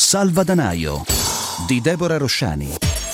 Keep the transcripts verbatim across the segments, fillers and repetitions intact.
Salvadanaio di Deborah Rosciani.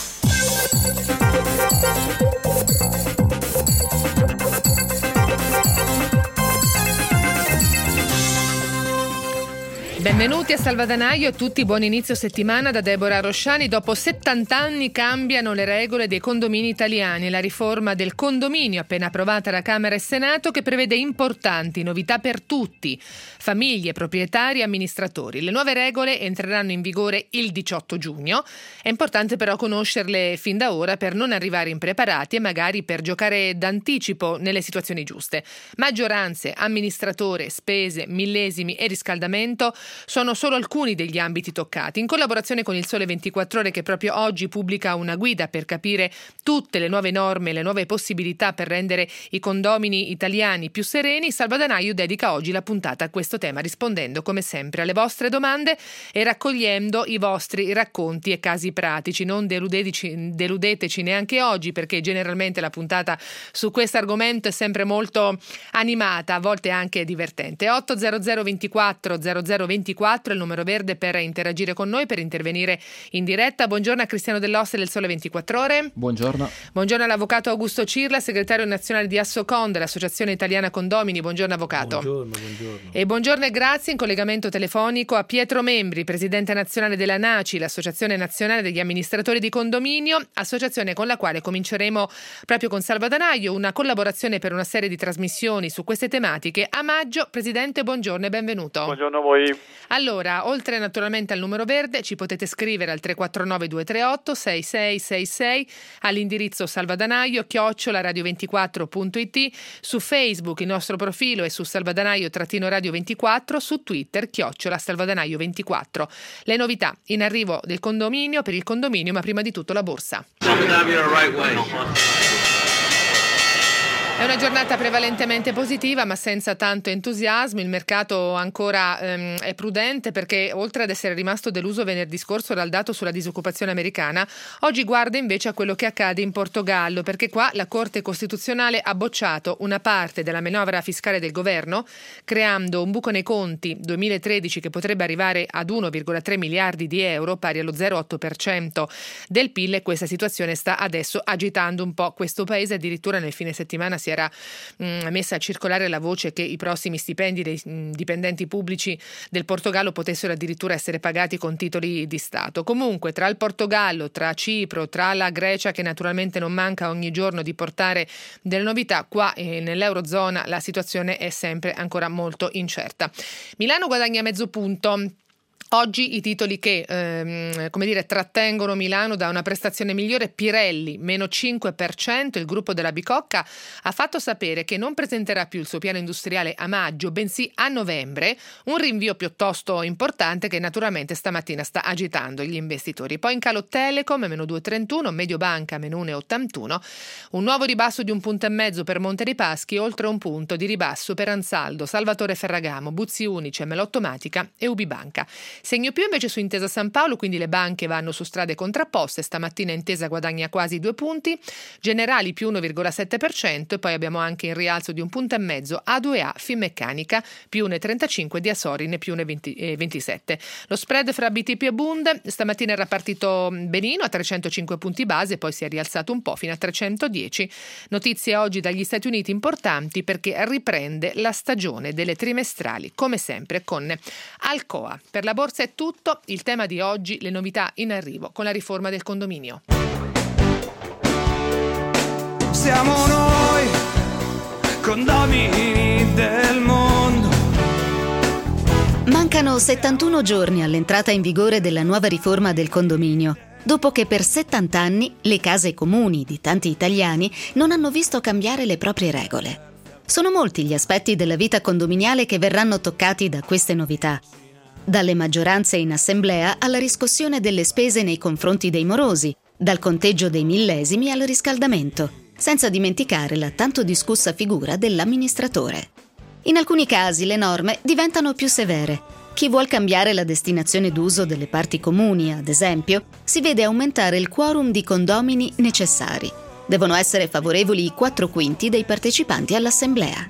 Benvenuti a Salvadanaio e tutti, buon inizio settimana da Deborah Rosciani. Dopo settanta anni cambiano le regole dei condomini italiani. La riforma del condominio appena approvata da Camera e Senato che prevede importanti novità per tutti, famiglie, proprietari e amministratori. Le nuove regole entreranno in vigore il diciotto giugno. È importante però conoscerle fin da ora per non arrivare impreparati e magari per giocare d'anticipo nelle situazioni giuste. Maggioranze, amministratore, spese, millesimi e riscaldamento sono solo alcuni degli ambiti toccati. In collaborazione con il Sole ventiquattro Ore, che proprio oggi pubblica una guida per capire tutte le nuove norme e le nuove possibilità per rendere i condomini italiani più sereni, Salvadanaio dedica oggi la puntata a questo tema, rispondendo come sempre alle vostre domande e raccogliendo i vostri racconti e casi pratici. Non deludeteci, deludeteci neanche oggi, perché generalmente la puntata su questo argomento è sempre molto animata, a volte anche divertente. otto zero zero ventiquattro zero zero ventiquattro è il numero verde per interagire con noi, per intervenire in diretta. Buongiorno a Cristiano Dell'Osse del Sole ventiquattro Ore. Buongiorno. Buongiorno all'avvocato Augusto Cirla, segretario nazionale di Assocon, dell'Associazione Italiana Condomini. Buongiorno avvocato. Buongiorno, buongiorno. E buongiorno e grazie in collegamento telefonico a Pietro Membri, presidente nazionale della NACI, l'Associazione Nazionale degli Amministratori di Condominio, associazione con la quale cominceremo proprio con Salvadanaio una collaborazione per una serie di trasmissioni su queste tematiche a maggio. Presidente, buongiorno e benvenuto. Buongiorno a voi. Allora, oltre naturalmente al numero verde, ci potete scrivere al tre quattro nove due tre otto sei sei sei sei, all'indirizzo salvadanaio chiocciola radio ventiquattro punto it, su Facebook il nostro profilo è su salvadanaio radio ventiquattro, su Twitter chiocciola salvadanaio ventiquattro. Le novità in arrivo del condominio, per il condominio, ma prima di tutto la borsa. È una giornata prevalentemente positiva, ma senza tanto entusiasmo. Il mercato ancora ehm, è prudente perché, oltre ad essere rimasto deluso venerdì scorso dal dato sulla disoccupazione americana, oggi guarda invece a quello che accade in Portogallo, perché qua la Corte Costituzionale ha bocciato una parte della manovra fiscale del governo, creando un buco nei conti duemilatredici che potrebbe arrivare ad uno virgola tre miliardi di euro, pari allo zero virgola otto per cento del P I L, e questa situazione sta adesso agitando un po' questo paese. Addirittura nel fine settimana si era mh, messa a circolare la voce che i prossimi stipendi dei mh, dipendenti pubblici del Portogallo potessero addirittura essere pagati con titoli di Stato. Comunque, tra il Portogallo, tra Cipro, tra la Grecia, che naturalmente non manca ogni giorno di portare delle novità, qua eh, nell'Eurozona la situazione è sempre ancora molto incerta. Milano guadagna mezzo punto. Oggi i titoli che ehm, come dire, trattengono Milano da una prestazione migliore: Pirelli meno cinque per cento. Il gruppo della Bicocca ha fatto sapere che non presenterà più il suo piano industriale a maggio, bensì a novembre, un rinvio piuttosto importante che naturalmente stamattina sta agitando gli investitori. Poi in calo Telecom meno due virgola trentuno, Mediobanca meno uno virgola ottantuno, un nuovo ribasso di un punto e mezzo per Monte dei Paschi, oltre un punto di ribasso per Ansaldo, Salvatore Ferragamo, Buzzi Unicem, Lottomatica e Ubibanca. Segno più invece su Intesa San Paolo, quindi le banche vanno su strade contrapposte. Stamattina Intesa guadagna quasi due punti, Generali più uno virgola sette per cento, e poi abbiamo anche in rialzo di un punto e mezzo A due A, Finmeccanica più uno virgola trentacinque, di Asorine più uno virgola ventisette. Lo spread fra B T P e Bund stamattina era partito benino a trecentocinque punti base, poi si è rialzato un po' fino a trecentodieci. Notizie oggi dagli Stati Uniti importanti perché riprende la stagione delle trimestrali, come sempre con Alcoa. Per la borsa è tutto. Il tema di oggi: le novità in arrivo con la riforma del condominio. Siamo noi, condomini del mondo. Mancano settantuno giorni all'entrata in vigore della nuova riforma del condominio, dopo che per settanta anni le case comuni di tanti italiani non hanno visto cambiare le proprie regole. Sono molti gli aspetti della vita condominiale che verranno toccati da queste novità. Dalle maggioranze in assemblea alla riscossione delle spese nei confronti dei morosi, dal conteggio dei millesimi al riscaldamento, senza dimenticare la tanto discussa figura dell'amministratore. In alcuni casi le norme diventano più severe. Chi vuol cambiare la destinazione d'uso delle parti comuni, ad esempio, si vede aumentare il quorum di condomini necessari. Devono essere favorevoli i quattro quinti dei partecipanti all'assemblea.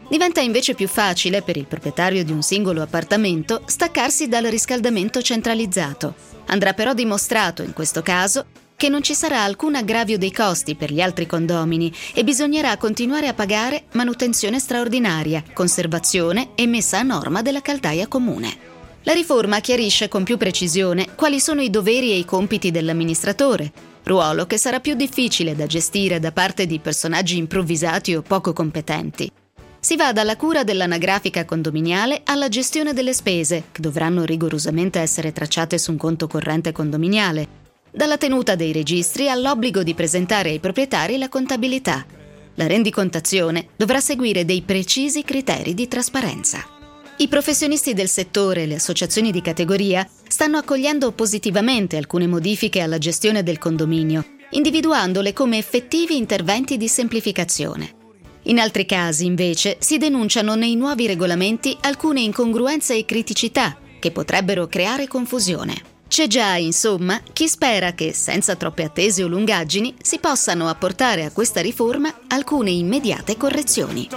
Diventa invece più facile per il proprietario di un singolo appartamento staccarsi dal riscaldamento centralizzato. Andrà però dimostrato in questo caso che non ci sarà alcun aggravio dei costi per gli altri condomini e bisognerà continuare a pagare manutenzione straordinaria, conservazione e messa a norma della caldaia comune. La riforma chiarisce con più precisione quali sono i doveri e i compiti dell'amministratore, ruolo che sarà più difficile da gestire da parte di personaggi improvvisati o poco competenti. Si va dalla cura dell'anagrafica condominiale alla gestione delle spese, che dovranno rigorosamente essere tracciate su un conto corrente condominiale, dalla tenuta dei registri all'obbligo di presentare ai proprietari la contabilità. La rendicontazione dovrà seguire dei precisi criteri di trasparenza. I professionisti del settore e le associazioni di categoria stanno accogliendo positivamente alcune modifiche alla gestione del condominio, individuandole come effettivi interventi di semplificazione. In altri casi, invece, si denunciano nei nuovi regolamenti alcune incongruenze e criticità che potrebbero creare confusione. C'è già, insomma, chi spera che, senza troppe attese o lungaggini, si possano apportare a questa riforma alcune immediate correzioni.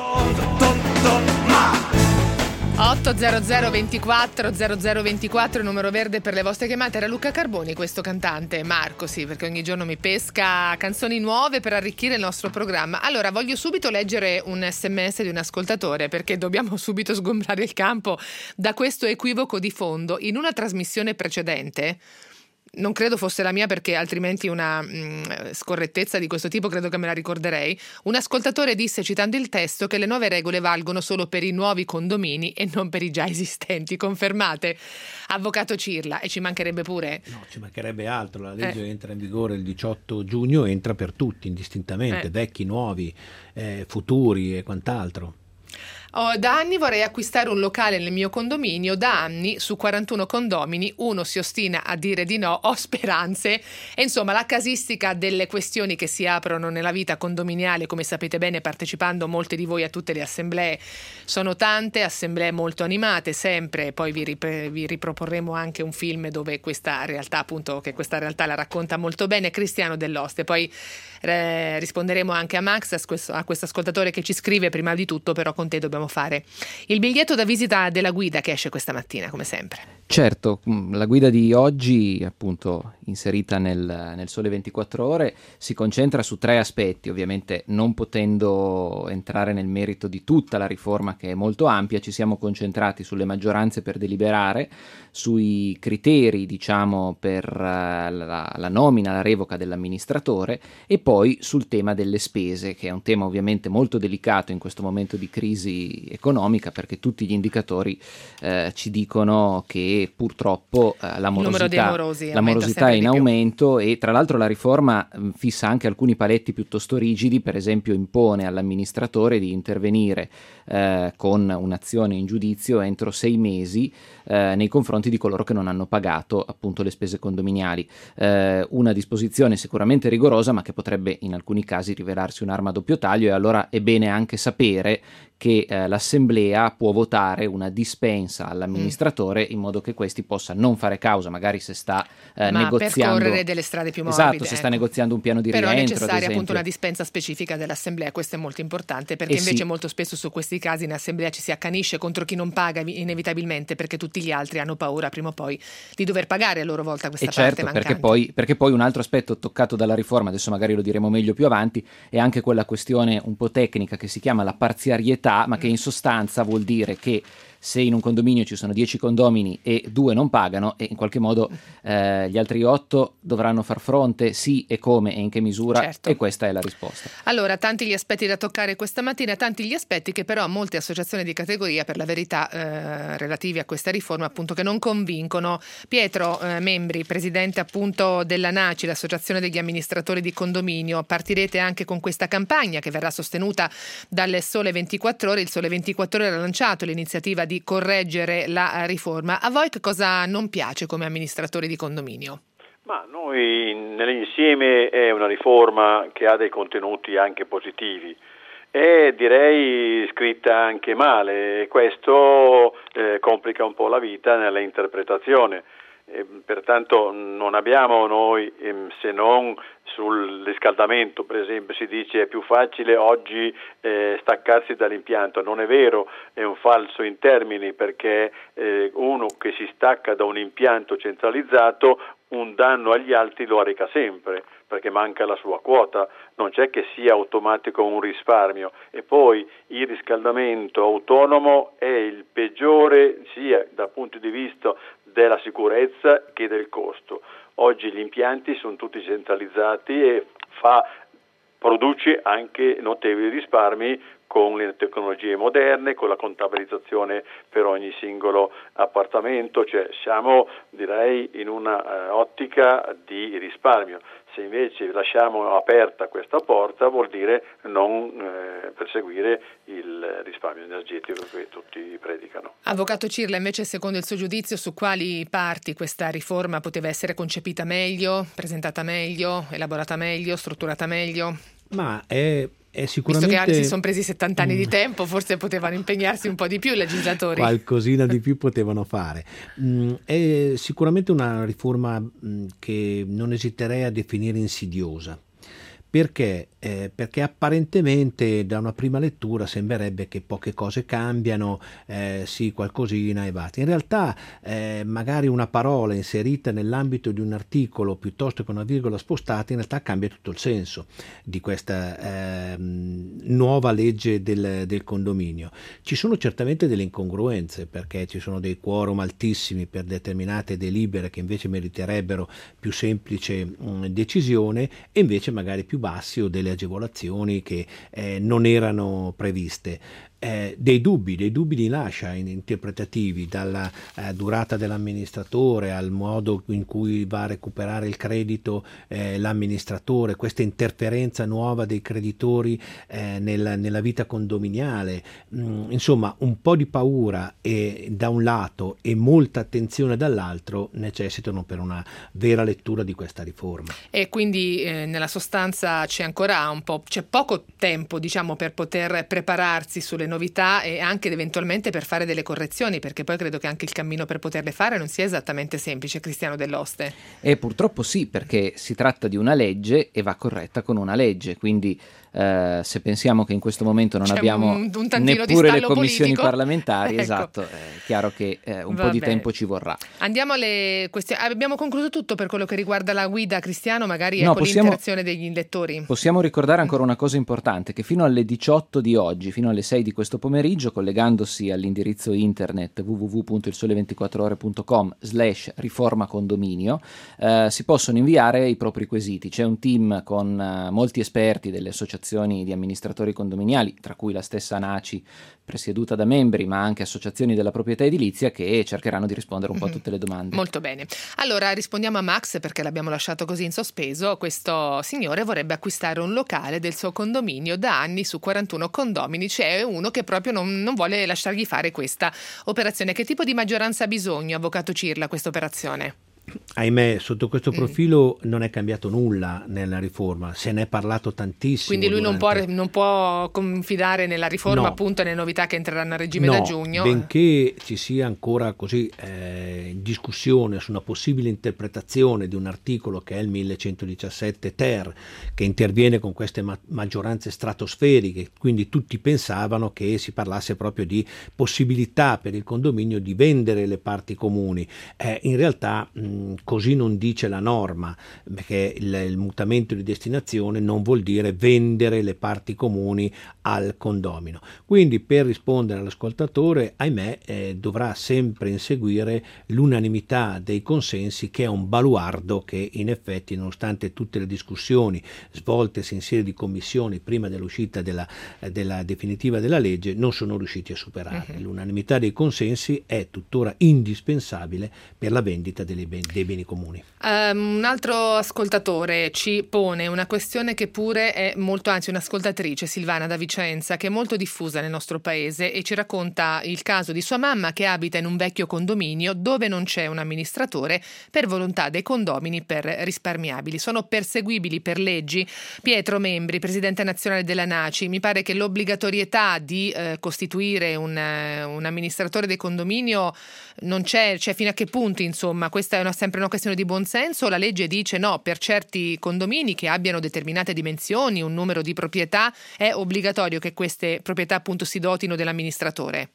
otto zero zero ventiquattro zero zero ventiquattro, numero verde per le vostre chiamate. Era Luca Carboni questo cantante, Marco, sì, perché ogni giorno mi pesca canzoni nuove per arricchire il nostro programma. Allora, voglio subito leggere un sms di un ascoltatore, perché dobbiamo subito sgombrare il campo da questo equivoco di fondo. In una trasmissione precedente, non credo fosse la mia perché altrimenti una mh, scorrettezza di questo tipo credo che me la ricorderei, un ascoltatore disse, citando il testo, che le nuove regole valgono solo per i nuovi condomini e non per i già esistenti. Confermate, avvocato Cirla? E ci mancherebbe pure. No, ci mancherebbe altro. La legge eh. entra in vigore il diciotto giugno, entra per tutti indistintamente, eh. vecchi, nuovi, eh, futuri e quant'altro. Oh, da anni vorrei acquistare un locale nel mio condominio, da anni su quarantuno condomini uno si ostina a dire di no, ho speranze. E insomma la casistica delle questioni che si aprono nella vita condominiale, come sapete bene partecipando molti di voi a tutte le assemblee, sono tante, assemblee molto animate sempre, poi vi, rip- vi riproporremo anche un film dove questa realtà, appunto, che questa realtà la racconta molto bene Cristiano Dell'Oste. Poi eh, risponderemo anche a Max, a questo, a questo ascoltatore che ci scrive. Prima di tutto però con te dobbiamo fare il biglietto da visita della guida che esce questa mattina, come sempre. Certo, la guida di oggi, appunto inserita nel, nel Sole ventiquattro Ore, si concentra su tre aspetti. Ovviamente, non potendo entrare nel merito di tutta la riforma, che è molto ampia, ci siamo concentrati sulle maggioranze per deliberare, sui criteri, diciamo, per la, la nomina, la revoca dell'amministratore, e poi sul tema delle spese, che è un tema ovviamente molto delicato in questo momento di crisi economica, perché tutti gli indicatori eh, ci dicono che purtroppo eh, la morosità, morosi, la morosità è in aumento, e tra l'altro la riforma mh, fissa anche alcuni paletti piuttosto rigidi. Per esempio impone all'amministratore di intervenire eh, con un'azione in giudizio entro sei mesi eh, nei confronti di coloro che non hanno pagato appunto le spese condominiali. Eh, una disposizione sicuramente rigorosa, ma che potrebbe in alcuni casi rivelarsi un'arma a doppio taglio, e allora è bene anche sapere che eh, l'assemblea può votare una dispensa all'amministratore mm. in modo che questi possa non fare causa, magari se sta eh, Ma negoziando, percorrere delle strade più morbide. Esatto, se sta ecco. negoziando un piano di Però rientro, è necessaria appunto una esempio. dispensa specifica dell'assemblea. Questo è molto importante, perché Eh invece sì. molto spesso su questi casi in assemblea ci si accanisce contro chi non paga inevitabilmente, perché tutti gli altri hanno paura prima o poi di dover pagare a loro volta questa E parte certo, mancante. perché poi, perché poi un altro aspetto toccato dalla riforma, adesso magari lo diremo meglio più avanti, è anche quella questione un po' tecnica che si chiama la parziarietà, ma che in sostanza vuol dire che se in un condominio ci sono dieci condomini e due non pagano, e in qualche modo eh, gli altri otto dovranno far fronte, sì, e come e in che misura, certo. E questa è la risposta. Allora, tanti gli aspetti da toccare questa mattina, tanti gli aspetti che però molte associazioni di categoria, per la verità, eh, relativi a questa riforma, appunto, che non convincono. Pietro eh, Membri, presidente appunto della NACI, l'associazione degli amministratori di condominio, partirete anche con questa campagna che verrà sostenuta dal Sole ventiquattro Ore. Il Sole ventiquattro Ore ha lanciato l'iniziativa di correggere la riforma. A voi che cosa non piace come amministratori di condominio? Ma noi nell'insieme è una riforma che ha dei contenuti anche positivi e direi scritta anche male, e questo eh, complica un po' la vita nella interpretazione. E pertanto non abbiamo noi, ehm, se non sul riscaldamento, per esempio, si dice è più facile oggi eh, staccarsi dall'impianto. Non è vero, è un falso in termini, perché eh, uno che si stacca da un impianto centralizzato un danno agli altri lo arreca sempre, perché manca la sua quota, non c'è che sia automatico un risparmio. E poi il riscaldamento autonomo è il peggiore sia dal punto di vista della sicurezza che del costo. Oggi gli impianti sono tutti centralizzati e fa, produce anche notevoli risparmi con le tecnologie moderne, con la contabilizzazione per ogni singolo appartamento, cioè siamo, direi, in una uh, ottica di risparmio. Se invece lasciamo aperta questa porta, vuol dire non eh, perseguire il risparmio energetico che tutti predicano. Avvocato Cirla, invece, secondo il suo giudizio, su quali parti questa riforma poteva essere concepita meglio, presentata meglio, elaborata meglio, strutturata meglio? Ma è È sicuramente... Visto che si sono presi settanta anni di tempo, forse potevano impegnarsi un po' di più i legislatori. Qualcosina di più potevano fare. Mm, è sicuramente una riforma mm, che non esiterei a definire insidiosa. Perché? Eh, perché apparentemente da una prima lettura sembrerebbe che poche cose cambiano, eh, sì, qualcosina e basta. In realtà eh, magari una parola inserita nell'ambito di un articolo piuttosto che una virgola spostata in realtà cambia tutto il senso di questa eh, nuova legge del, del condominio. Ci sono certamente delle incongruenze, perché ci sono dei quorum altissimi per determinate delibere che invece meriterebbero più semplice mh, decisione, e invece magari più bassi o delle agevolazioni che eh, non erano previste. Eh, dei dubbi, dei dubbi li lascia in interpretativi, dalla eh, durata dell'amministratore al modo in cui va a recuperare il credito eh, l'amministratore, questa interferenza nuova dei creditori eh, nella, nella vita condominiale, mm, insomma un po' di paura e, da un lato e molta attenzione dall'altro necessitano per una vera lettura di questa riforma. E quindi eh, nella sostanza c'è ancora un po', c'è poco tempo, diciamo, per poter prepararsi sulle novità e anche eventualmente per fare delle correzioni, perché poi credo che anche il cammino per poterle fare non sia esattamente semplice. Cristiano Dell'Oste. E purtroppo sì, perché si tratta di una legge e va corretta con una legge, quindi eh, se pensiamo che in questo momento non C'è abbiamo un, un neppure le commissioni politico. parlamentari, Ecco. Esatto, è chiaro che eh, un Va po' di bene. tempo ci vorrà. Andiamo alle questioni. Abbiamo concluso tutto per quello che riguarda la guida, Cristiano, magari No, ecco possiamo- l'interazione degli lettori. Possiamo ricordare ancora una cosa importante, che fino alle diciotto di oggi, fino alle sei di questo pomeriggio, collegandosi all'indirizzo internet w w w punto il sole ventiquattro ore punto com slash riforma condominio, eh, si possono inviare i propri quesiti. C'è un team con eh, molti esperti delle associazioni di amministratori condominiali, tra cui la stessa ANACI, presieduta da membri, ma anche associazioni della proprietà edilizia, che cercheranno di rispondere un po' a tutte le domande. Molto bene. Allora rispondiamo a Max, perché l'abbiamo lasciato così in sospeso. Questo signore vorrebbe acquistare un locale del suo condominio, da anni su quarantuno condomini c'è uno che proprio non, non vuole lasciargli fare questa operazione. Che tipo di maggioranza ha bisogno, avvocato Cirla, questa operazione? Ahimè, sotto questo profilo mm. non è cambiato nulla nella riforma, se ne è parlato tantissimo. Quindi lui durante... non, può, non può confidare nella riforma, no. appunto, nelle novità che entreranno a regime no, da giugno. Benché ci sia ancora così eh, in discussione su una possibile interpretazione di un articolo che è il millecentodiciassette ter, che interviene con queste ma- maggioranze stratosferiche, quindi tutti pensavano che si parlasse proprio di possibilità per il condominio di vendere le parti comuni. Eh, in realtà mh, così non dice la norma, perché il, il mutamento di destinazione non vuol dire vendere le parti comuni al condomino. Quindi, per rispondere all'ascoltatore, ahimè, eh, dovrà sempre inseguire l'unanimità dei consensi, che è un baluardo che in effetti, nonostante tutte le discussioni svoltesi in sede di commissioni prima dell'uscita della, della definitiva della legge, non sono riusciti a superare. Uh-huh. L'unanimità dei consensi è tuttora indispensabile per la vendita delle ben- dei beni comuni. Um, un altro ascoltatore ci pone una questione che pure è molto, anzi un'ascoltatrice, Silvana da Vicenza, che è molto diffusa nel nostro paese, e ci racconta il caso di sua mamma che abita in un vecchio condominio dove non c'è un amministratore per volontà dei condomini per risparmiabili. Sono perseguibili per leggi? Pietro Membri, presidente nazionale della NACI, mi pare che l'obbligatorietà di eh, costituire un, uh, un amministratore del condominio non c'è, cioè fino a che punto, insomma, questa è una una, sempre una questione di buonsenso, o la legge dice no, per certi condomini che abbiano determinate dimensioni, un numero di proprietà, è obbligatorio che queste proprietà appunto si dotino dell'amministratore?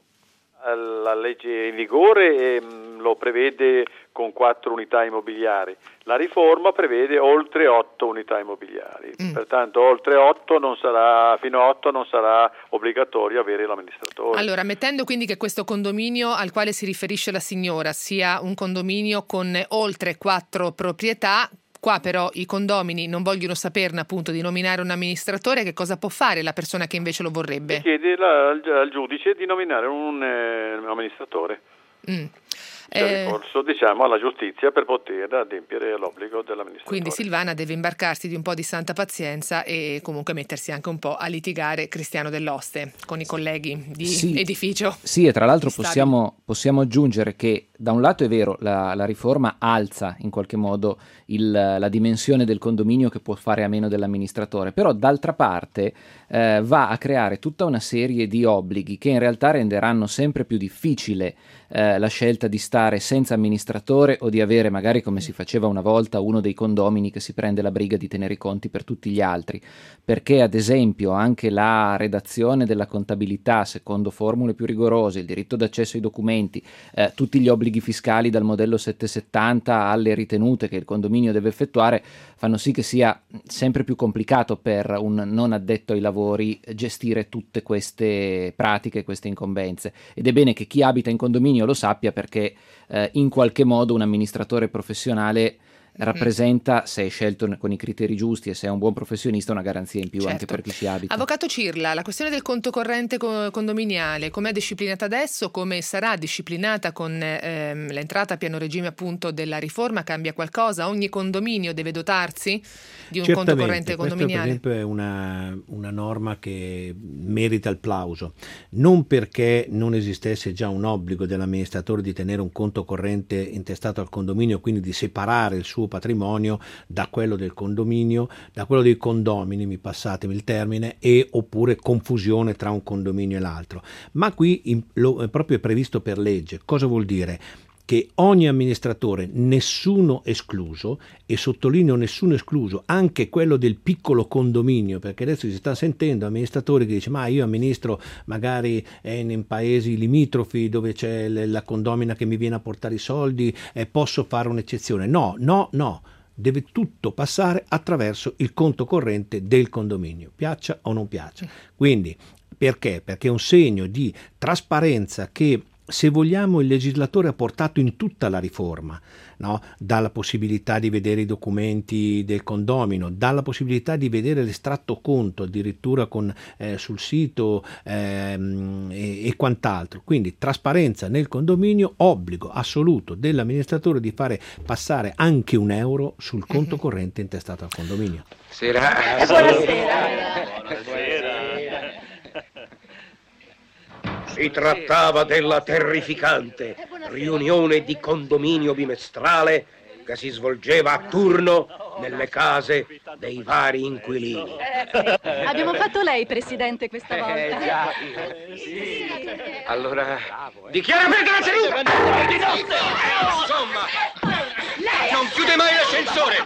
La legge in vigore ehm, lo prevede con quattro unità immobiliari, la riforma prevede oltre otto unità immobiliari, mm. pertanto oltre otto non sarà, fino a otto non sarà obbligatorio avere l'amministratore. Allora, mettendo quindi che questo condominio al quale si riferisce la signora sia un condominio con oltre quattro proprietà, qua però i condomini non vogliono saperne appunto di nominare un amministratore, che cosa può fare la persona che invece lo vorrebbe? Si chiede la, al, al giudice di nominare un, eh, un amministratore. Mm. C'è eh, ricorso diciamo alla giustizia per poter adempiere all'obbligo dell'amministratore. Quindi Silvana deve imbarcarsi di un po' di santa pazienza e comunque mettersi anche un po' a litigare Cristiano Dell'Oste con i colleghi di sì, edificio. Sì, e tra l'altro possiamo, possiamo aggiungere che da un lato è vero, la, la riforma alza in qualche modo il, la dimensione del condominio che può fare a meno dell'amministratore, però d'altra parte eh, va a creare tutta una serie di obblighi che in realtà renderanno sempre più difficile eh, la scelta di stare senza amministratore o di avere, magari come si faceva una volta, uno dei condomini che si prende la briga di tenere i conti per tutti gli altri, perché ad esempio anche la redazione della contabilità secondo formule più rigorose, il diritto d'accesso ai documenti, eh, tutti gli obblighi fiscali dal modello settecentosettanta alle ritenute che il condominio deve effettuare fanno sì che sia sempre più complicato per un non addetto ai lavori gestire tutte queste pratiche, queste incombenze, ed è bene che chi abita in condominio lo sappia, perché eh, in qualche modo un amministratore professionale rappresenta, se è scelto con i criteri giusti e se è un buon professionista, una garanzia in più, certo, anche per chi ci abita. Avvocato Cirla, la questione del conto corrente condominiale, com'è disciplinata adesso, come sarà disciplinata con ehm, l'entrata a pieno regime appunto della riforma? Cambia qualcosa? Ogni condominio deve dotarsi di un Certamente, conto corrente condominiale? Questa per esempio è una, una norma che merita il plauso, non perché non esistesse già un obbligo dell'amministratore di tenere un conto corrente intestato al condominio, quindi di separare il suo patrimonio da quello del condominio, da quello dei condomini, mi passatemi il termine, e oppure confusione tra un condominio e l'altro. Ma qui in, lo, è proprio previsto per legge. Cosa vuol dire? Che ogni amministratore, nessuno escluso, e sottolineo nessuno escluso, anche quello del piccolo condominio, perché adesso si sta sentendo amministratori che dicono ma io amministro magari in paesi limitrofi dove c'è la condomina che mi viene a portare i soldi e posso fare un'eccezione. No, no, no. Deve tutto passare attraverso il conto corrente del condominio, piaccia o non piaccia. Quindi, perché? Perché è un segno di trasparenza che, se vogliamo, il legislatore ha portato in tutta la riforma, no? Dalla possibilità di vedere i documenti del condomino, dalla possibilità di vedere l'estratto conto addirittura con, eh, sul sito ehm, e, e quant'altro. Quindi trasparenza nel condominio, obbligo assoluto dell'amministratore di fare passare anche un euro sul conto corrente intestato al condominio. Sera. Buonasera. Buonasera. Si trattava della terrificante riunione di condominio bimestrale che si svolgeva a turno nelle case dei vari inquilini. Abbiamo fatto lei, Presidente, questa volta. Eh già. Sì. Allora, dichiara aperta la seduta! Di notte! Insomma, non chiude mai l'ascensore!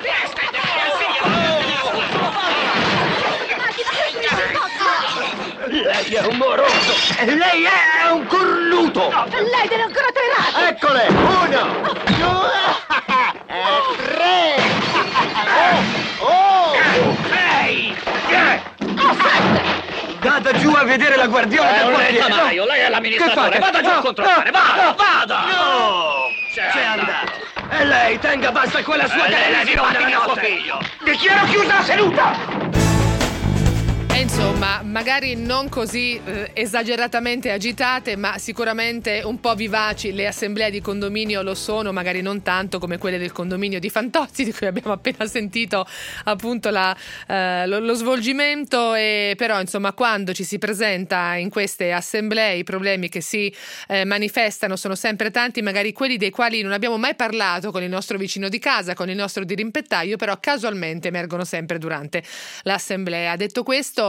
Lei è un moroso! Lei è un cornuto! No, lei deve ancora tre rate! Eccole! Uno! Due! Tre! Oh! Sei! Vada giù a vedere la guardiana del portiere! Mario, lei è l'amministratore! Vada giù a controllare! Vada! Vada! No! C'è andato! E lei tenga basta quella sua lei di rompere suo figlio! Dichiaro chiusa la seduta! Insomma, magari non così eh, esageratamente agitate, ma sicuramente un po' vivaci le assemblee di condominio lo sono, magari non tanto come quelle del condominio di Fantozzi, di cui abbiamo appena sentito appunto la, eh, lo, lo svolgimento, e però insomma quando ci si presenta in queste assemblee i problemi che si eh, manifestano sono sempre tanti, magari quelli dei quali non abbiamo mai parlato con il nostro vicino di casa, con il nostro dirimpettaio, però casualmente emergono sempre durante l'assemblea. Detto questo,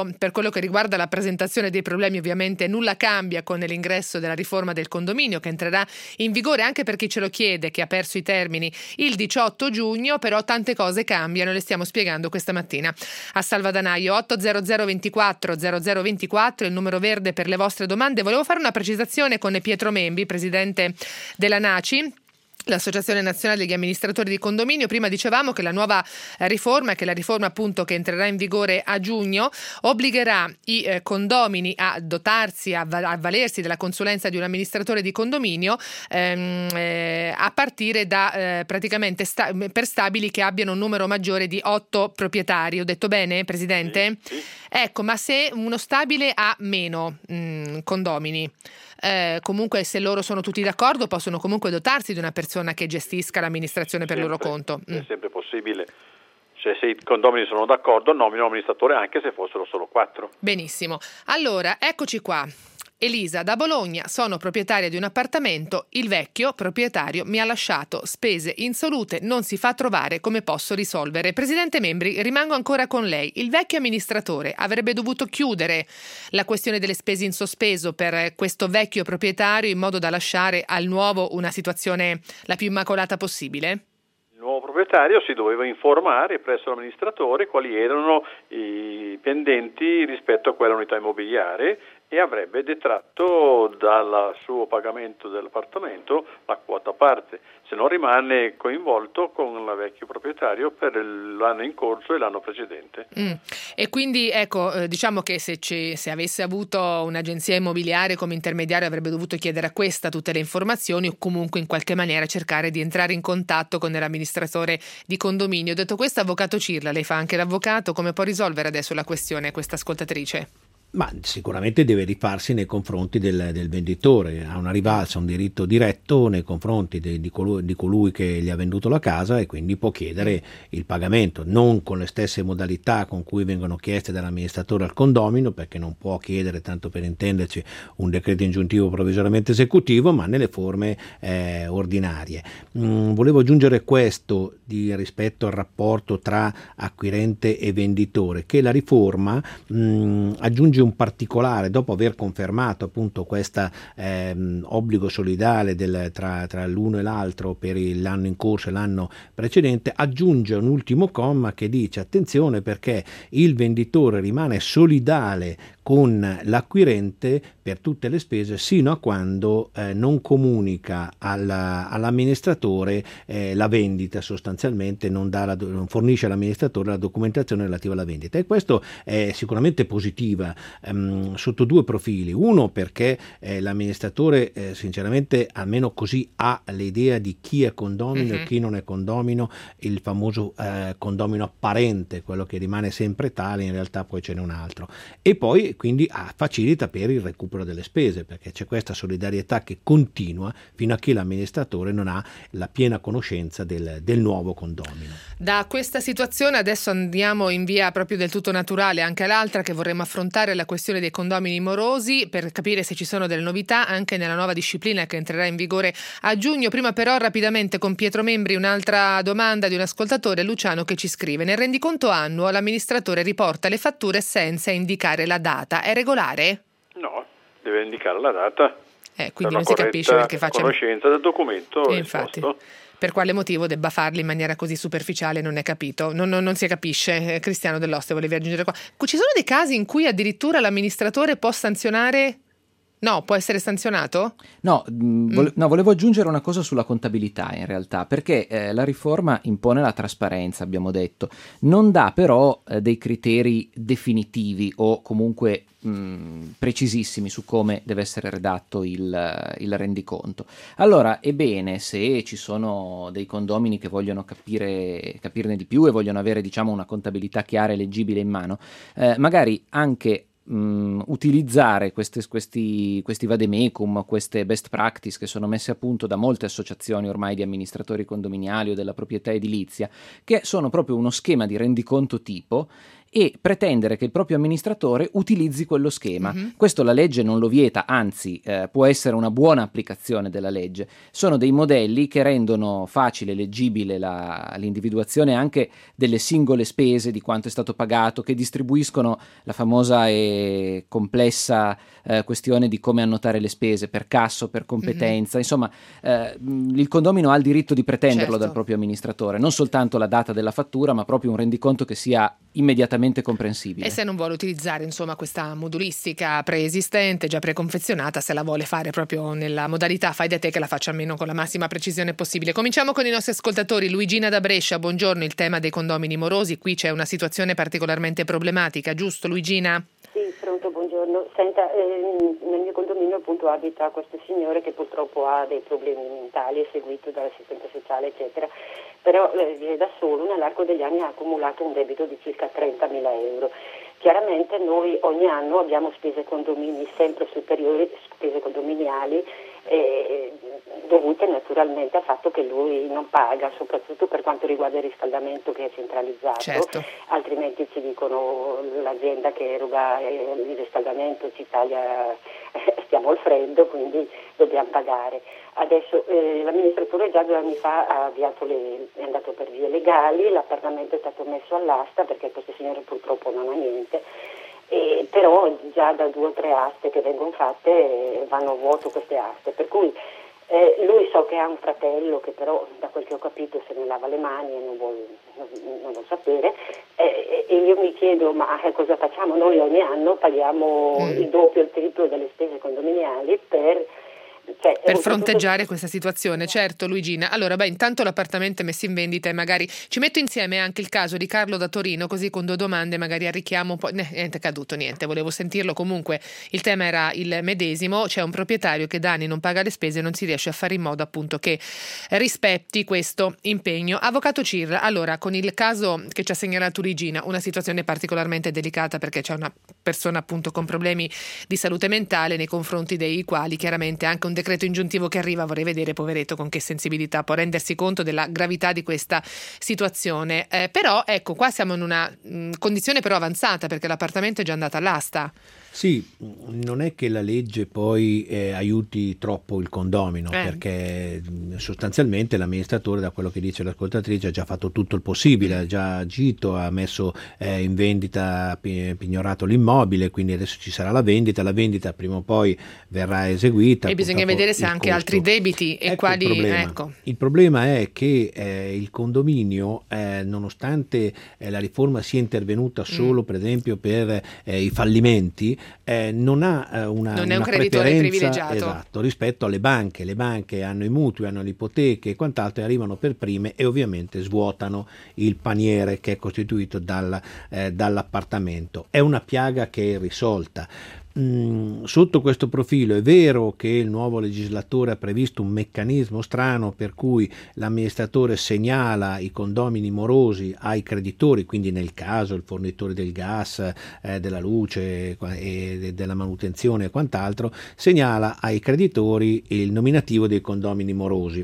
per quello che riguarda la presentazione dei problemi, ovviamente nulla cambia con l'ingresso della riforma del condominio, che entrerà in vigore anche per chi ce lo chiede, che ha perso i termini il diciotto giugno, però tante cose cambiano, le stiamo spiegando questa mattina a Salvadanaio. otto zero zero ventiquattro zero zero ventiquattro il numero verde per le vostre domande. Volevo fare una precisazione con Pietro Membri, presidente della NACI, l'Associazione Nazionale degli Amministratori di Condominio. Prima dicevamo che la nuova riforma, che è la riforma appunto che entrerà in vigore a giugno, obbligherà i eh, condomini a dotarsi, a, a valersi della consulenza di un amministratore di condominio ehm, eh, a partire da eh, praticamente sta- per stabili che abbiano un numero maggiore di otto proprietari. Ho detto bene, Presidente? Sì, sì. Ecco, ma se uno stabile ha meno mh, condomini, Eh, comunque se loro sono tutti d'accordo possono comunque dotarsi di una persona che gestisca l'amministrazione per sempre, loro conto. Mm. È sempre possibile. Cioè, se i condomini sono d'accordo, nomino un amministratore anche se fossero solo quattro. Benissimo. Allora, eccoci qua. Elisa da Bologna, sono proprietaria di un appartamento, il vecchio proprietario mi ha lasciato spese insolute, non si fa trovare, come posso risolvere? Presidente Membri, rimango ancora con lei. Il vecchio amministratore avrebbe dovuto chiudere la questione delle spese in sospeso per questo vecchio proprietario in modo da lasciare al nuovo una situazione la più immacolata possibile? Il nuovo proprietario si doveva informare presso l'amministratore quali erano i pendenti rispetto a quella unità immobiliare e avrebbe detratto dal suo pagamento dell'appartamento la quota parte, se no rimane coinvolto con il vecchio proprietario per l'anno in corso e l'anno precedente. Mm. E quindi ecco, eh, diciamo che se, ci, se avesse avuto un'agenzia immobiliare come intermediario avrebbe dovuto chiedere a questa tutte le informazioni o comunque in qualche maniera cercare di entrare in contatto con l'amministratore di condominio. Detto questo, avvocato Cirla, lei fa anche l'avvocato, come può risolvere adesso la questione questa ascoltatrice? Ma sicuramente deve rifarsi nei confronti del, del venditore, ha una rivalsa, un diritto diretto nei confronti de, di, colui, di colui che gli ha venduto la casa e quindi può chiedere il pagamento, non con le stesse modalità con cui vengono chieste dall'amministratore al condomino, perché non può chiedere, tanto per intenderci, un decreto ingiuntivo provvisoriamente esecutivo, ma nelle forme eh, ordinarie. Mm, volevo aggiungere questo di, rispetto al rapporto tra acquirente e venditore, che la riforma mh, aggiunge un particolare, dopo aver confermato appunto questo ehm, obbligo solidale del, tra, tra l'uno e l'altro per l'anno in corso e l'anno precedente, aggiunge un ultimo comma che dice attenzione perché il venditore rimane solidale con l'acquirente per tutte le spese sino a quando eh, non comunica alla, all'amministratore eh, la vendita, sostanzialmente non, dà la, non fornisce all'amministratore la documentazione relativa alla vendita, e questo è sicuramente positiva ehm, sotto due profili. Uno perché eh, l'amministratore eh, sinceramente almeno così ha l'idea di chi è condomino mm-hmm. e chi non è condomino, il famoso eh, condomino apparente, quello che rimane sempre tale, in realtà poi ce n'è un altro, e poi quindi ah, facilita per il recupero delle spese, perché c'è questa solidarietà che continua fino a che l'amministratore non ha la piena conoscenza del, del nuovo condomino. Da questa situazione adesso andiamo in via proprio del tutto naturale anche all'altra, che vorremmo affrontare, la questione dei condomini morosi, per capire se ci sono delle novità anche nella nuova disciplina che entrerà in vigore a giugno. Prima però rapidamente con Pietro Membri un'altra domanda di un ascoltatore, Luciano, che ci scrive: nel rendiconto annuo l'amministratore riporta le fatture senza indicare la data. È regolare? No, deve indicare la data. Eh, quindi non si capisce perché faccia conoscenza del documento. E infatti, per quale motivo debba farli in maniera così superficiale non è capito, non, non, non si capisce. Eh, Cristiano Dell'Oste, volevi aggiungere qua? Ci sono dei casi in cui addirittura l'amministratore può sanzionare? No, può essere sanzionato? No, vole- no, volevo aggiungere una cosa sulla contabilità in realtà, perché eh, la riforma impone la trasparenza, abbiamo detto, non dà però eh, dei criteri definitivi o comunque mh, precisissimi su come deve essere redatto il, il rendiconto. Allora è bene, se ci sono dei condomini che vogliono capire, capirne di più e vogliono avere, diciamo, una contabilità chiara e leggibile in mano, eh, magari anche Um, utilizzare queste, questi, questi vademecum, queste best practice che sono messe a punto da molte associazioni ormai di amministratori condominiali o della proprietà edilizia, che sono proprio uno schema di rendiconto tipo e pretendere che il proprio amministratore utilizzi quello schema. Mm-hmm. Questo la legge non lo vieta, anzi eh, può essere una buona applicazione della legge. Sono dei modelli che rendono facile e leggibile la, l'individuazione anche delle singole spese, di quanto è stato pagato, che distribuiscono la famosa e complessa eh, questione di come annotare le spese per casso, per competenza. Mm-hmm. Insomma, eh, il condomino ha il diritto di pretenderlo certo. dal proprio amministratore, non soltanto la data della fattura, ma proprio un rendiconto che sia immediatamente comprensibile. E se non vuole utilizzare insomma questa modulistica preesistente, già preconfezionata, se la vuole fare proprio nella modalità fai da te, che la faccia almeno con la massima precisione possibile. Cominciamo con i nostri ascoltatori. Luigina da Brescia, buongiorno. Il tema dei condomini morosi, qui c'è una situazione particolarmente problematica, giusto Luigina? Sì, pronto, buongiorno. Senta, ehm, nel mio condominio appunto abita questo signore che purtroppo ha dei problemi mentali, è seguito dall'assistente sociale eccetera, però eh, vive da solo, nell'arco degli anni ha accumulato un debito di circa trentamila euro. Chiaramente noi ogni anno abbiamo spese condomini sempre superiori, spese condominiali, eh, dovute naturalmente al fatto che lui non paga, soprattutto per quanto riguarda il riscaldamento che è centralizzato, certo. Altrimenti ci dicono l'azienda che eroga il riscaldamento ci taglia, stiamo al freddo, quindi dobbiamo pagare. Adesso eh, l'amministratore già due anni fa ha avviato le, è andato per vie legali, l'appartamento è stato messo all'asta perché questo signore purtroppo non ha niente. Eh, però già da due o tre aste che vengono fatte eh, vanno a vuoto queste aste, per cui eh, lui so che ha un fratello che però da quel che ho capito se ne lava le mani e non vuole, non, non vuol sapere eh, e io mi chiedo ma eh, cosa facciamo? Noi ogni anno paghiamo mm. il doppio, il triplo delle spese condominiali per Cioè, per fronteggiare questa situazione, certo Luigina. Allora, beh, intanto l'appartamento è messo in vendita e magari ci metto insieme anche il caso di Carlo da Torino, così con due domande magari arricchiamo un po'. Niente è caduto, niente, volevo sentirlo. Comunque il tema era il medesimo, c'è un proprietario che da anni non paga le spese e non si riesce a fare in modo appunto che rispetti questo impegno. Avvocato Cirra, allora, con il caso che ci ha segnalato Luigina, una situazione particolarmente delicata perché c'è una persona appunto con problemi di salute mentale nei confronti dei quali chiaramente anche un decreto ingiuntivo che arriva, vorrei vedere poveretto con che sensibilità può rendersi conto della gravità di questa situazione. Eh, però ecco, qua siamo in una mh, condizione però avanzata perché l'appartamento è già andato all'asta. Sì, non è che la legge poi eh, aiuti troppo il condomino, eh. perché sostanzialmente l'amministratore, da quello che dice l'ascoltatrice, ha già fatto tutto il possibile, ha già agito, ha messo eh, in vendita, pignorato l'immobile, quindi adesso ci sarà la vendita, la vendita prima o poi verrà eseguita. E bisogna vedere se ha anche costo. altri debiti e ecco quali... Il problema. Ecco. il problema è che eh, il condominio, eh, nonostante eh, la riforma sia intervenuta solo mm. per esempio per eh, i fallimenti, Eh, non ha eh, una, non è una un creditore privilegiato, esatto, rispetto alle banche. Le banche hanno i mutui, hanno le ipoteche e quant'altro, e arrivano per prime e ovviamente svuotano il paniere che è costituito dal, eh, dall'appartamento. È una piaga che è irrisolta. Mm, sotto questo profilo è vero che il nuovo legislatore ha previsto un meccanismo strano per cui l'amministratore segnala i condomini morosi ai creditori, quindi nel caso il fornitore del gas, eh, della luce e della manutenzione e quant'altro, segnala ai creditori il nominativo dei condomini morosi.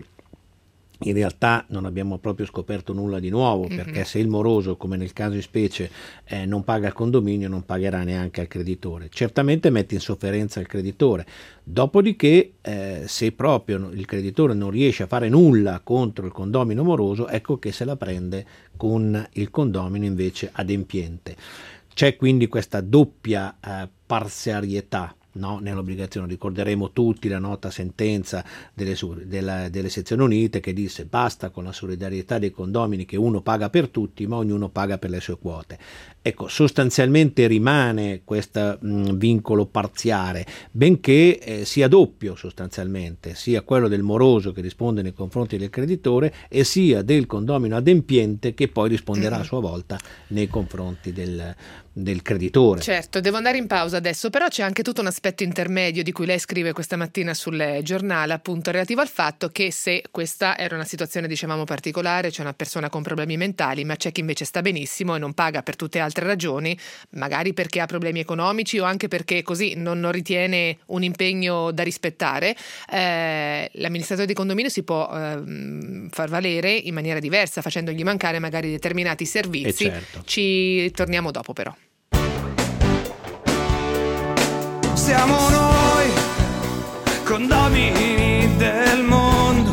In realtà non abbiamo proprio scoperto nulla di nuovo, mm-hmm. perché se il moroso, come nel caso in specie, eh, non paga il condominio, non pagherà neanche al creditore. Certamente mette in sofferenza il creditore. Dopodiché, eh, se proprio il creditore non riesce a fare nulla contro il condomino moroso, ecco che se la prende con il condomino invece adempiente. C'è quindi questa doppia eh, parziarietà. No, nell'obbligazione. Ricorderemo tutti la nota sentenza delle, della, delle sezioni unite che disse basta con la solidarietà dei condomini, che uno paga per tutti ma ognuno paga per le sue quote. Ecco, sostanzialmente rimane questo vincolo parziale, benché eh, sia doppio sostanzialmente, sia quello del moroso che risponde nei confronti del creditore e sia del condomino adempiente che poi risponderà a sua volta nei confronti del, del creditore. Certo, devo andare in pausa adesso, però c'è anche tutto un aspetto l'aspetto intermedio di cui lei scrive questa mattina sul giornale, appunto relativo al fatto che se questa era una situazione dicevamo particolare, c'è una persona con problemi mentali, ma c'è chi invece sta benissimo e non paga per tutte altre ragioni, magari perché ha problemi economici o anche perché così non, non ritiene un impegno da rispettare, eh, l'amministratore di condominio si può eh, far valere in maniera diversa, facendogli mancare magari determinati servizi. Eh certo. Ci torniamo dopo però. Siamo noi, condomini del mondo.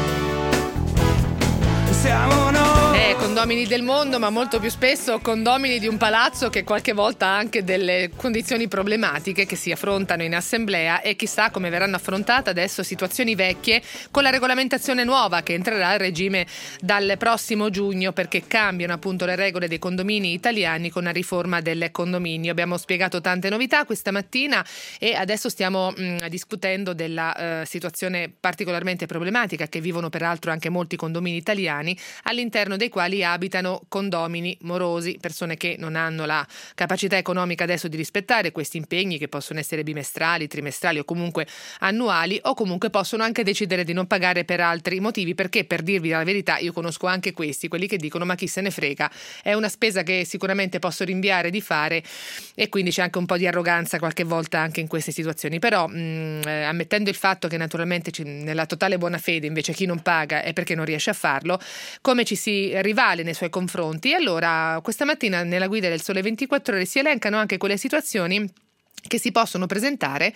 Siamo noi. Eh, condomini del mondo, ma molto più spesso condomini di un palazzo che qualche volta ha anche delle condizioni problematiche che si affrontano in assemblea e chissà come verranno affrontate adesso situazioni vecchie con la regolamentazione nuova che entrerà a regime dal prossimo giugno, perché cambiano appunto le regole dei condomini italiani con la riforma del condominio. Abbiamo spiegato tante novità questa mattina e adesso stiamo mh, discutendo della uh, situazione particolarmente problematica che vivono peraltro anche molti condomini italiani, all'interno dei quali abitano condomini morosi, persone che non hanno la capacità economica adesso di rispettare questi impegni che possono essere bimestrali, trimestrali o comunque annuali, o comunque possono anche decidere di non pagare per altri motivi, perché per dirvi la verità io conosco anche questi, quelli che dicono ma chi se ne frega, è una spesa che sicuramente posso rinviare di fare, e quindi c'è anche un po' di arroganza qualche volta anche in queste situazioni, però mh, eh, ammettendo il fatto che naturalmente nella totale buona fede invece chi non paga è perché non riesce a farlo, come ci si rivale nei suoi confronti. E allora questa mattina nella guida del Sole ventiquattro Ore si elencano anche quelle situazioni che si possono presentare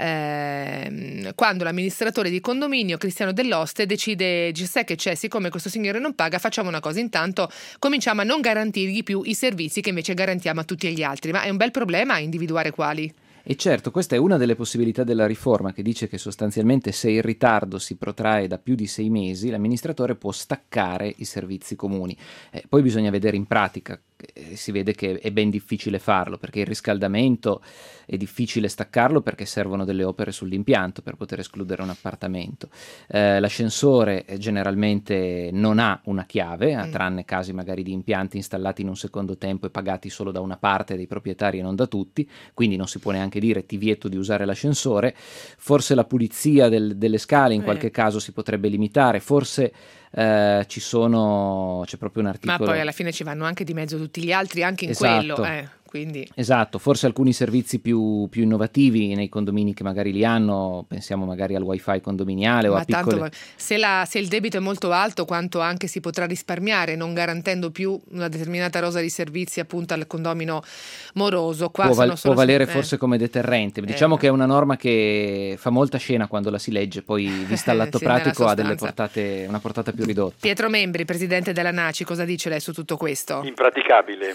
eh, quando l'amministratore di condominio Cristiano Dell'Oste decide, sai che c'è, siccome questo signore non paga, facciamo una cosa, intanto cominciamo a non garantirgli più i servizi che invece garantiamo a tutti gli altri. Ma è un bel problema individuare quali. E certo, questa è una delle possibilità della riforma, che dice che sostanzialmente se il ritardo si protrae da più di sei mesi, l'amministratore può staccare i servizi comuni. Eh, poi bisogna vedere in pratica, eh, si vede che è ben difficile farlo, perché il riscaldamento è difficile staccarlo perché servono delle opere sull'impianto per poter escludere un appartamento. Eh, l'ascensore generalmente non ha una chiave, mm. tranne casi magari di impianti installati in un secondo tempo e pagati solo da una parte dei proprietari e non da tutti, quindi non si può neanche dire ti vieto di usare l'ascensore. Forse la pulizia del, delle scale in qualche eh. caso si potrebbe limitare, forse eh, ci sono c'è proprio un articolo, ma poi alla fine ci vanno anche di mezzo tutti gli altri anche in esatto. quello eh. Quindi. Esatto, forse alcuni servizi più, più innovativi nei condomini che magari li hanno, pensiamo magari al wifi condominiale o ma a piccole... tanto, se, la, se il debito è molto alto, quanto anche si potrà risparmiare non garantendo più una determinata rosa di servizi appunto al condomino moroso. Qua può, val- sono solo può valere su- forse eh. come deterrente, diciamo eh. che è una norma che fa molta scena quando la si legge, poi vista all'atto sì, pratico ha delle portate, una portata più ridotta. Pietro Membri, presidente della NACI, cosa dice lei su tutto questo? Impraticabile.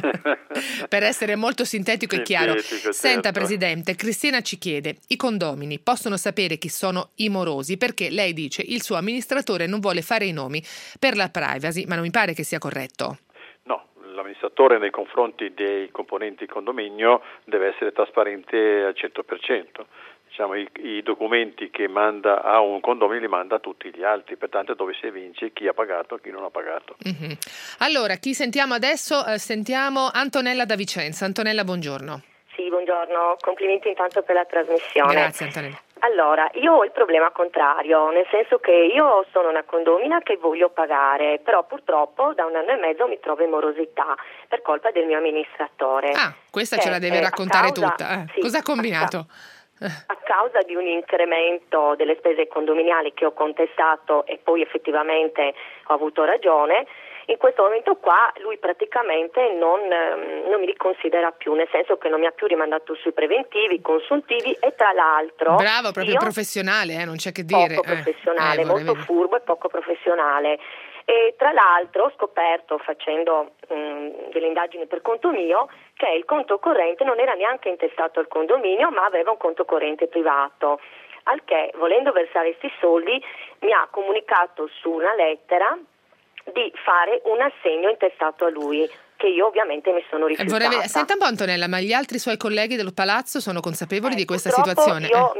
Per essere molto sintetico e chiaro. Sintetico, Senta certo. Presidente, Cristina ci chiede: i condomini possono sapere chi sono i morosi? Perché lei dice il suo amministratore non vuole fare i nomi per la privacy, ma non mi pare che sia corretto. No, l'amministratore nei confronti dei componenti condominio deve essere trasparente al cento per cento. Diciamo, i, i documenti che manda a un condominio li manda a tutti gli altri, pertanto dove si evince chi ha pagato e chi non ha pagato. Mm-hmm. Allora, chi sentiamo adesso? Eh, sentiamo Antonella da Vicenza. Antonella, buongiorno. Sì, buongiorno, complimenti intanto per la trasmissione. Grazie Antonella. Allora, io ho il problema contrario, nel senso che io sono una condomina che voglio pagare, però purtroppo da un anno e mezzo mi trovo in morosità per colpa del mio amministratore. Ah, questa che, ce la deve eh, raccontare causa, tutta. Eh, sì, cosa ha combinato? A causa di un incremento delle spese condominiali che ho contestato e poi effettivamente ho avuto ragione, in questo momento qua lui praticamente non, non mi riconsidera più, nel senso che non mi ha più rimandato sui preventivi, consuntivi, e tra l'altro... Bravo, proprio io, professionale, eh, non c'è che dire. Poco professionale, eh, molto vede. furbo e poco professionale. E tra l'altro ho scoperto, facendo mh, delle indagini per conto mio, che il conto corrente non era neanche intestato al condominio, ma aveva un conto corrente privato, al che, volendo versare questi soldi, mi ha comunicato su una lettera di fare un assegno intestato a lui, che io ovviamente mi sono rifiutata. Vorrei... Senta un po' Antonella, ma gli altri suoi colleghi del palazzo sono consapevoli eh, di questa purtroppo situazione? Io eh. mi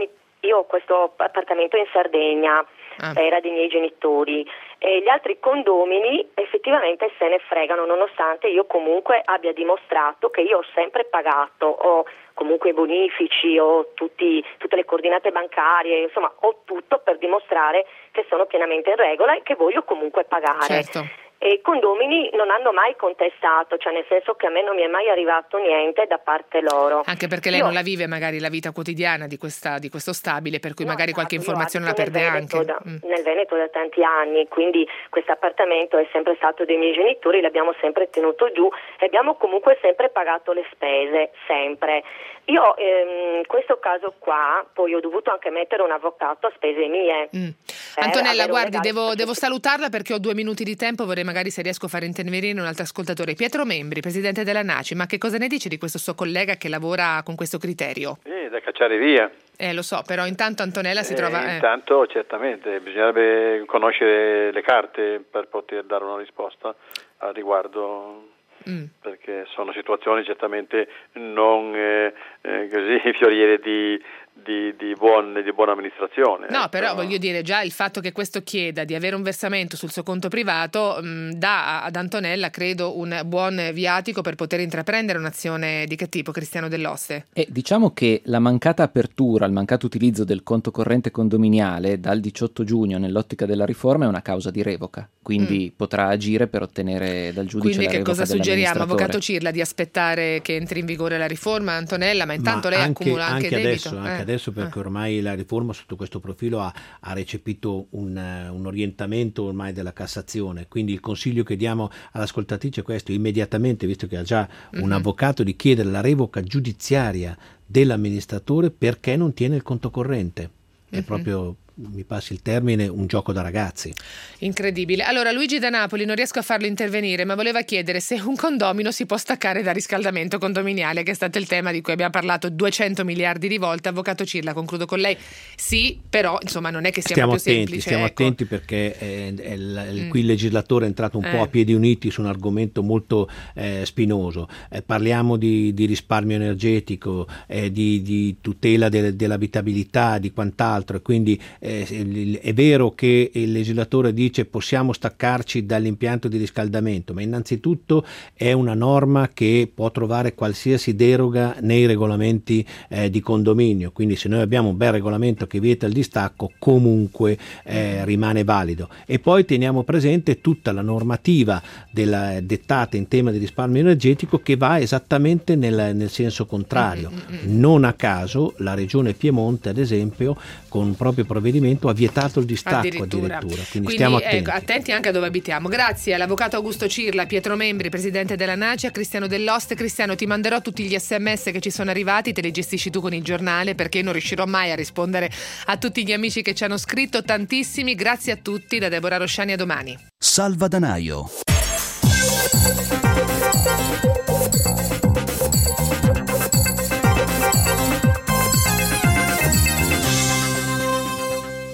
io ho questo appartamento in Sardegna, ah. era dei miei genitori, e gli altri condomini effettivamente se ne fregano, nonostante io comunque abbia dimostrato che io ho sempre pagato, ho comunque i bonifici, ho tutti, tutte le coordinate bancarie, insomma ho tutto per dimostrare che sono pienamente in regola e che voglio comunque pagare. Certo. E i condomini non hanno mai contestato, cioè nel senso che a me non mi è mai arrivato niente da parte loro. Anche perché lei io, non la vive magari la vita quotidiana di, questa, di questo stabile, per cui no, magari qualche informazione la perde Veneto anche. Da, mm. Nel Veneto da tanti anni, quindi questo appartamento è sempre stato dei miei genitori, l'abbiamo sempre tenuto giù e abbiamo comunque sempre pagato le spese, sempre. Io in ehm, questo caso qua poi ho dovuto anche mettere un avvocato a spese mie. Mm. Antonella, guardi, devo, devo salutarla perché ho due minuti di tempo, vorrei magari se riesco a fare intervenire un altro ascoltatore. Pietro Membri, presidente della NACI, ma che cosa ne dice di questo suo collega che lavora con questo criterio? Eh, da cacciare via. Eh, lo so, però intanto Antonella si eh, trova... Eh. Intanto certamente bisognerebbe conoscere le carte per poter dare una risposta al riguardo. Mm. Perché sono situazioni certamente non eh, eh, così fioriere di, di, di, buon, di buona amministrazione. No, ecco. Però voglio dire, già il fatto che questo chieda di avere un versamento sul suo conto privato mh, dà ad Antonella, credo, un buon viatico per poter intraprendere un'azione di che tipo, Cristiano Dell'Oste? E diciamo che la mancata apertura, il mancato utilizzo del conto corrente condominiale dal diciotto giugno nell'ottica della riforma è una causa di revoca, quindi mm. potrà agire per ottenere dal giudice quindi la revoca. Quindi che cosa suggeriamo, Avvocato Cirla, di aspettare che entri in vigore la riforma, Antonella? Ma intanto ma lei anche, accumula anche, anche debito. Adesso, eh. Anche adesso perché eh. ormai la riforma sotto questo profilo ha, ha recepito un, un orientamento ormai della Cassazione, quindi il consiglio che diamo all'ascoltatrice è questo: immediatamente, visto che ha già un mm-hmm. avvocato, di chiedere la revoca giudiziaria dell'amministratore perché non tiene il conto corrente. È mm-hmm. proprio, mi passi il termine, un gioco da ragazzi. Incredibile. Allora, Luigi da Napoli, non riesco a farlo intervenire, ma voleva chiedere se un condomino si può staccare dal riscaldamento condominiale, che è stato il tema di cui abbiamo parlato duecento miliardi di volte. Avvocato Cirla, concludo con lei. Sì, però insomma non è che sia stiamo proprio attenti, semplice. Stiamo ecco. attenti perché eh, è il, il, mm. qui il legislatore è entrato un eh. po' a piedi uniti su un argomento molto eh, spinoso. Eh, parliamo di, di risparmio energetico, eh, di, di tutela del, dell'abitabilità, di quant'altro, e quindi eh, è vero che il legislatore dice possiamo staccarci dall'impianto di riscaldamento, ma innanzitutto è una norma che può trovare qualsiasi deroga nei regolamenti eh, di condominio, quindi se noi abbiamo un bel regolamento che vieta il distacco comunque eh, rimane valido. E poi teniamo presente tutta la normativa della, dettata in tema di risparmio energetico che va esattamente nel, nel senso contrario. Mm-hmm. Non a caso la regione Piemonte, ad esempio, con un proprio provvedimento ha vietato il distacco addirittura, addirittura. Quindi, Quindi stiamo attenti. Eh, attenti anche a dove abitiamo. Grazie all'avvocato Augusto Cirla, Pietro Membri, presidente della NACI, a Cristiano Dell'Oste. Cristiano, ti manderò tutti gli sms che ci sono arrivati, te li gestisci tu con il giornale, perché io non riuscirò mai a rispondere a tutti gli amici che ci hanno scritto, tantissimi. Grazie a tutti, da Deborah Rosciani, a domani. Salvadanaio.